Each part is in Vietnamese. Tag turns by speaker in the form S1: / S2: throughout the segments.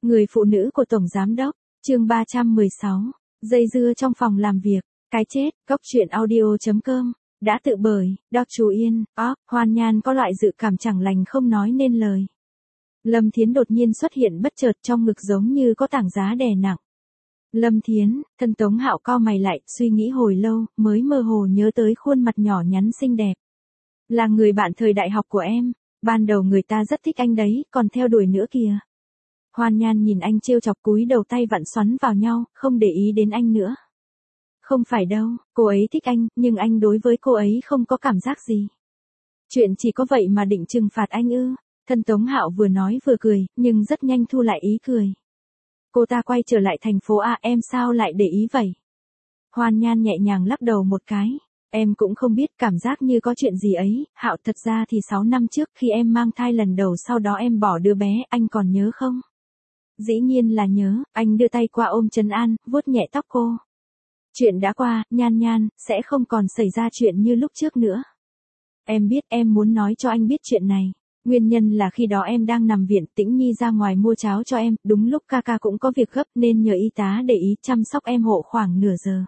S1: Người phụ nữ của Tổng Giám Đốc, chương 316, dây dưa trong phòng làm việc, cái chết, góc truyện audio.com, đã tự bởi, Doc Chú Yên, Hoan Nhan có loại dự cảm chẳng lành không nói nên lời. Lâm Thiến đột nhiên xuất hiện bất chợt trong ngực giống như có tảng giá đè nặng. Lâm Thiến, thân Tống Hạo cau mày lại, suy nghĩ hồi lâu, mới mơ hồ nhớ tới khuôn mặt nhỏ nhắn xinh đẹp. Là người bạn thời đại học của em, ban đầu người ta rất thích anh đấy, còn theo đuổi nữa kìa. Hoan Nhan nhìn anh trêu chọc cúi đầu tay vặn xoắn vào nhau, không để ý đến anh nữa. Không phải đâu, cô ấy thích anh, nhưng anh đối với cô ấy không có cảm giác gì. Chuyện chỉ có vậy mà định trừng phạt anh ư? Thân Tống Hạo vừa nói vừa cười, nhưng rất nhanh thu lại ý cười. Cô ta quay trở lại thành phố A, em sao lại để ý vậy? Hoan Nhan nhẹ nhàng lắc đầu một cái. Em cũng không biết, cảm giác như có chuyện gì ấy. Hạo, thật ra thì 6 năm trước khi em mang thai lần đầu, sau đó em bỏ đứa bé, anh còn nhớ không? Dĩ nhiên là nhớ, anh đưa tay qua ôm trấn an, vuốt nhẹ tóc cô. Chuyện đã qua, Nhan Nhan, sẽ không còn xảy ra chuyện như lúc trước nữa. Em biết, em muốn nói cho anh biết chuyện này. Nguyên nhân là khi đó em đang nằm viện, Tĩnh Nhi ra ngoài mua cháo cho em, đúng lúc ca cũng có việc gấp nên nhờ y tá để ý chăm sóc em hộ khoảng nửa giờ.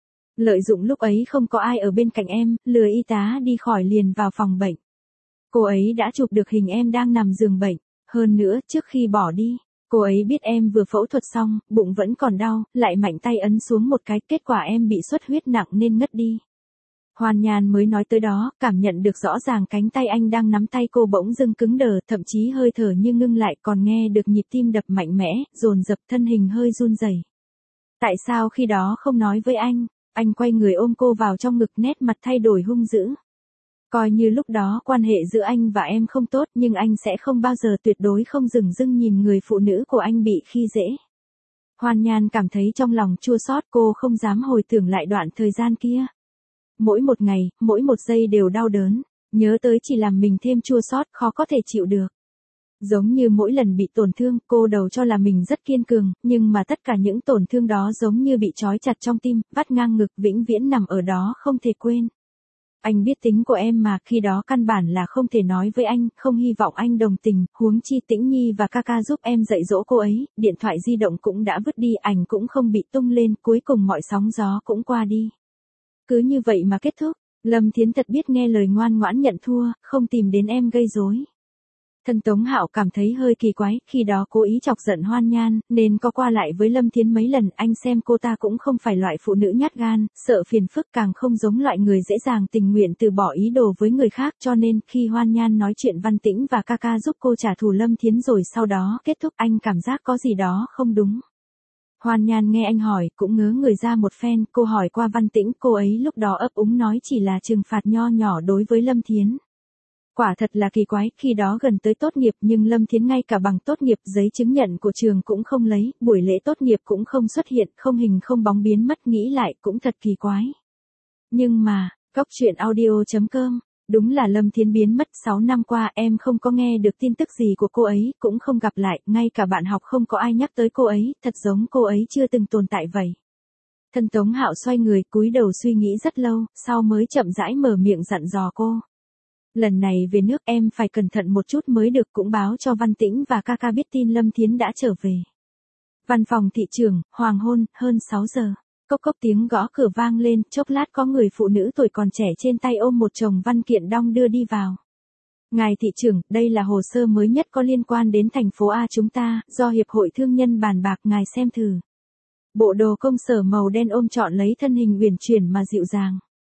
S1: Lợi dụng lúc ấy không có ai ở bên cạnh em, lừa y tá đi khỏi liền vào phòng bệnh. Cô ấy đã chụp được hình em đang nằm giường bệnh. Hơn nữa, trước khi bỏ đi, cô ấy biết em vừa phẫu thuật xong, bụng vẫn còn đau, lại mạnh tay ấn xuống một cái, kết quả em bị xuất huyết nặng nên ngất đi. Hoan Nhan mới nói tới đó, cảm nhận được rõ ràng cánh tay anh đang nắm tay cô bỗng dưng cứng đờ, thậm chí hơi thở như ngưng lại, còn nghe được nhịp tim đập mạnh mẽ, dồn dập, thân hình hơi run rẩy. Tại sao khi đó không nói với anh? Anh quay người ôm cô vào trong ngực, nét mặt thay đổi hung dữ. Coi như lúc đó quan hệ giữa anh và em không tốt, nhưng anh sẽ không bao giờ, tuyệt đối không dửng dưng nhìn người phụ nữ của anh bị khi dễ. Hoan Nhan cảm thấy trong lòng chua xót, cô không dám hồi tưởng lại đoạn thời gian kia. Mỗi một ngày, mỗi một giây đều đau đớn, nhớ tới chỉ làm mình thêm chua xót, khó có thể chịu được. Giống như mỗi lần bị tổn thương, cô đầu cho là mình rất kiên cường, nhưng mà tất cả những tổn thương đó giống như bị trói chặt trong tim, vắt ngang ngực, vĩnh viễn nằm ở đó không thể quên. Anh biết tính của em mà, khi đó căn bản là không thể nói với anh, không hy vọng anh đồng tình, huống chi Tĩnh Nhi và ca giúp em dạy dỗ cô ấy, điện thoại di động cũng đã vứt đi, ảnh cũng không bị tung lên, cuối cùng mọi sóng gió cũng qua đi. Cứ như vậy mà kết thúc, Lâm Thiến thật biết nghe lời, ngoan ngoãn nhận thua, không tìm đến em gây rối. Thân Tống Hạo cảm thấy hơi kỳ quái, khi đó cố ý chọc giận Hoan Nhan, nên có qua lại với Lâm Thiến mấy lần, anh xem cô ta cũng không phải loại phụ nữ nhát gan, sợ phiền phức, càng không giống loại người dễ dàng tình nguyện từ bỏ ý đồ với người khác, cho nên khi Hoan Nhan nói chuyện Văn Tĩnh và ca giúp cô trả thù Lâm Thiến rồi sau đó kết thúc, anh cảm giác có gì đó không đúng. Hoan Nhan nghe anh hỏi, cũng ngớ người ra một phen, cô hỏi qua Văn Tĩnh, cô ấy lúc đó ấp úng nói chỉ là trừng phạt nho nhỏ đối với Lâm Thiến. Quả thật là kỳ quái, khi đó gần tới tốt nghiệp nhưng Lâm Thiến ngay cả bằng tốt nghiệp, giấy chứng nhận của trường cũng không lấy, buổi lễ tốt nghiệp cũng không xuất hiện, không hình không bóng biến mất, nghĩ lại cũng thật kỳ quái. Nhưng mà, góc truyện audio.com, đúng là Lâm Thiến biến mất 6 năm qua, em không có nghe được tin tức gì của cô ấy, cũng không gặp lại, ngay cả bạn học không có ai nhắc tới cô ấy, thật giống cô ấy chưa từng tồn tại vậy. Thân Tống Hạo xoay người, cúi đầu suy nghĩ rất lâu, sau mới chậm rãi mở miệng dặn dò cô. Lần này về nước em phải cẩn thận một chút mới được, cũng báo cho Văn Tĩnh và ca biết tin Lâm Thiến đã trở về. Văn phòng thị trưởng, hoàng hôn, hơn 6 giờ. Cốc cốc tiếng gõ cửa vang lên, chốc lát có người phụ nữ tuổi còn trẻ trên tay ôm một chồng văn kiện đong đưa đi vào. Ngài thị trưởng, đây là hồ sơ mới nhất có liên quan đến thành phố A chúng ta, do Hiệp hội Thương nhân bàn bạc, ngài xem thử. Bộ đồ công sở màu đen ôm trọn lấy thân hình uyển chuyển mà dịu dàng.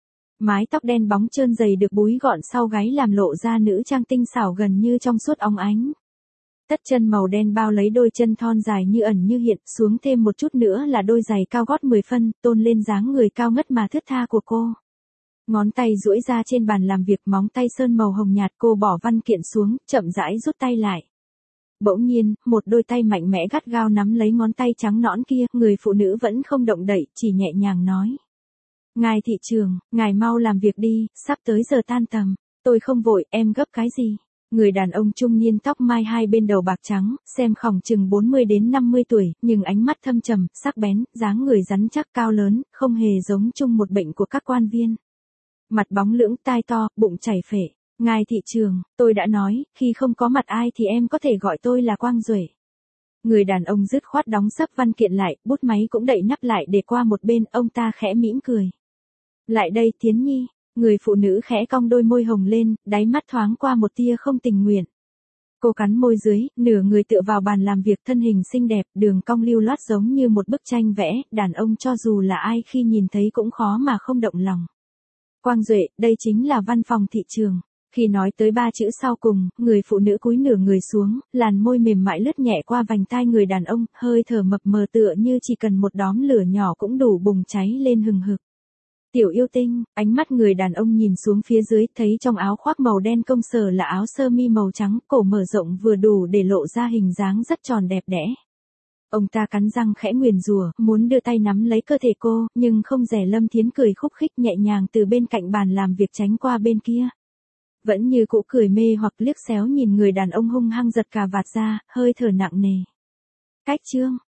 S1: Mái tóc đen bóng trơn dày được búi gọn sau gáy làm lộ ra nữ trang tinh xảo gần như trong suốt óng ánh. Tất chân màu đen bao lấy đôi chân thon dài như ẩn như hiện, xuống thêm một chút nữa là đôi giày cao gót 10 phân, tôn lên dáng người cao ngất mà thướt tha của cô. Ngón tay duỗi ra trên bàn làm việc, móng tay sơn màu hồng nhạt, cô bỏ văn kiện xuống, chậm rãi rút tay lại. Bỗng nhiên, một đôi tay mạnh mẽ gắt gao nắm lấy ngón tay trắng nõn kia, người phụ nữ vẫn không động đậy, chỉ nhẹ nhàng nói. Ngài thị trưởng, ngài mau làm việc đi, sắp tới giờ tan tầm. Tôi không vội, em gấp cái gì? Người đàn ông trung niên tóc mai hai bên đầu bạc trắng, xem khòng chừng 40 đến 50 tuổi, nhưng ánh mắt thâm trầm, sắc bén, dáng người rắn chắc cao lớn, không hề giống chung một bệnh của các quan viên. Mặt bóng lưỡng, tai to, bụng chảy phệ. Ngài thị trưởng, tôi đã nói, khi không có mặt ai thì em có thể gọi tôi là Quang Duệ. Người đàn ông dứt khoát đóng sấp văn kiện lại, bút máy cũng đậy nắp lại để qua một bên, ông ta khẽ mỉm cười. Lại đây Thiến Nhi, người phụ nữ khẽ cong đôi môi hồng lên, đáy mắt thoáng qua một tia không tình nguyện. Cô cắn môi dưới, nửa người tựa vào bàn làm việc, thân hình xinh đẹp, đường cong lưu loát giống như một bức tranh vẽ, đàn ông cho dù là ai khi nhìn thấy cũng khó mà không động lòng. Quang Duệ, đây chính là văn phòng thị trường. Khi nói tới ba chữ sau cùng, người phụ nữ cúi nửa người xuống, làn môi mềm mại lướt nhẹ qua vành tai người đàn ông, hơi thở mập mờ tựa như chỉ cần một đóm lửa nhỏ cũng đủ bùng cháy lên hừng hực. Tiểu yêu tinh, ánh mắt người đàn ông nhìn xuống phía dưới, thấy trong áo khoác màu đen công sở là áo sơ mi màu trắng, cổ mở rộng vừa đủ để lộ ra hình dáng rất tròn đẹp đẽ. Ông ta cắn răng khẽ nguyền rủa, muốn đưa tay nắm lấy cơ thể cô, nhưng không dè. Lâm Thiến cười khúc khích nhẹ nhàng từ bên cạnh bàn làm việc tránh qua bên kia. Vẫn như cũ cười mê hoặc liếc xéo nhìn người đàn ông hung hăng giật cà vạt ra, hơi thở nặng nề. Cách chương